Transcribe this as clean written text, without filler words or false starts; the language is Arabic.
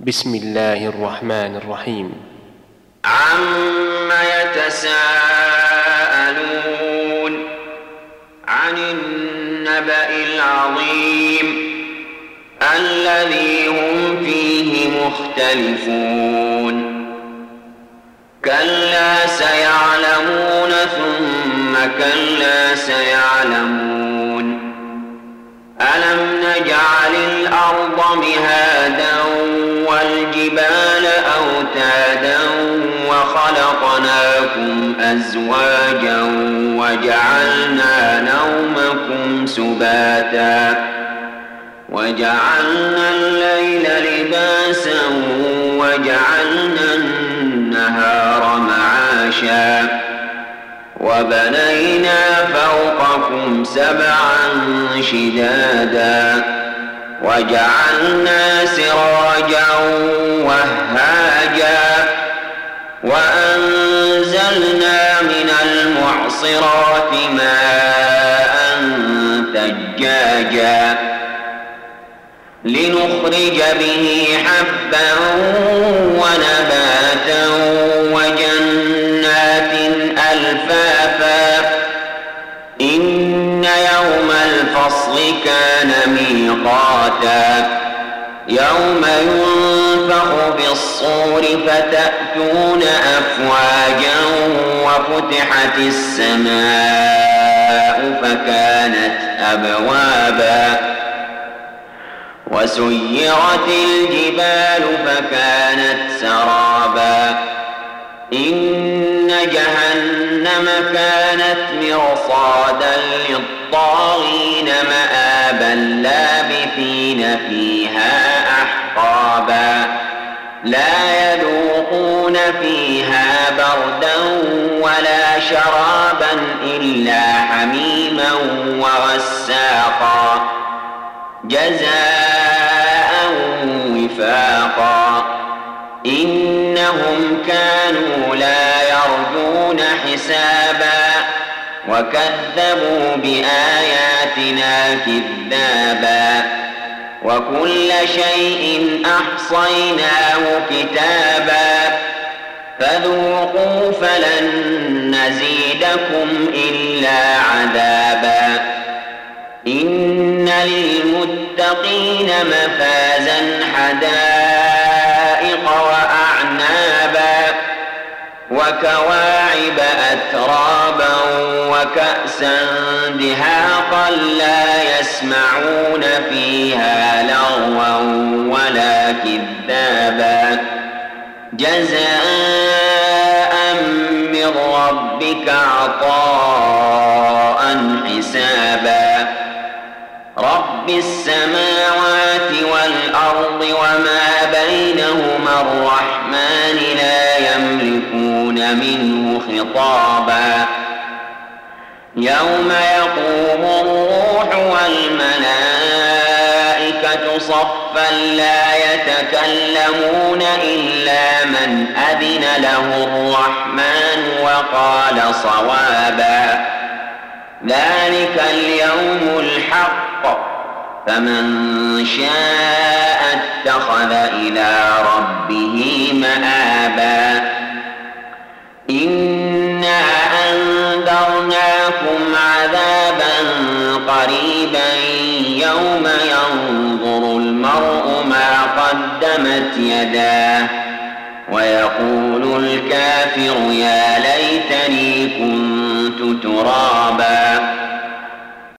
بسم الله الرحمن الرحيم. عم يتساءلون عن النبأ العظيم الذي هم فيه مختلفون كلا سيعلمون ثم كلا سيعلمون ألم نجعل الأرض مهادا والجبال أوتادا وخلقناكم أزواجا وجعلنا نومكم سباتا وجعلنا الليل لباسا وجعلنا النهار معاشا وبنينا فوقكم سبعا شدادا وجعلنا سراجا وهاجا وأنزلنا من المعصرات ماء ثجاجا لنخرج به حبا ونباتا وجنات ألفافا إن يوم الفصل كان ميقاتا يوم ينفخ في الصور فتأتون أفواجا وفتحت السماء فكانت أبوابا وسيرت الجبال فكانت سرابا إن جهنم كانت مرصادا للطاغين مآبا لابثين فيها أحقابا لا يذوقون فيها بردا ولا شرابا إلا حميما وغساقا جزاء وفاقا إنهم كانوا لا يرجون حسابا وكذبوا بآياتنا كذابا وكل شيء أحصيناه كتابا فذوقوا فلن نزيدكم إلا عذابا إن للمتقين مفازا حدائق وأعنابا وكواعب أترابا وكأسا دهاقا لا يسمعون فيها لغوا ولا كذابا جزاء من ربك عطاء حسابا رب السماوات والأرض وما بينهما الرحمن لا يملكون منه خطابا يوم يقوم الروح والملائكة صفا لا يتكلمون إلا من أذن له الرحمن وقال صوابا ذلك اليوم الحق فمن شاء اتخذ إلى ربه مآبا إنا أنذرناكم عذابا قريبا يوم ينظر المرء ما قدمت يداه ويقول الكافر يا ليتني كنت ترابا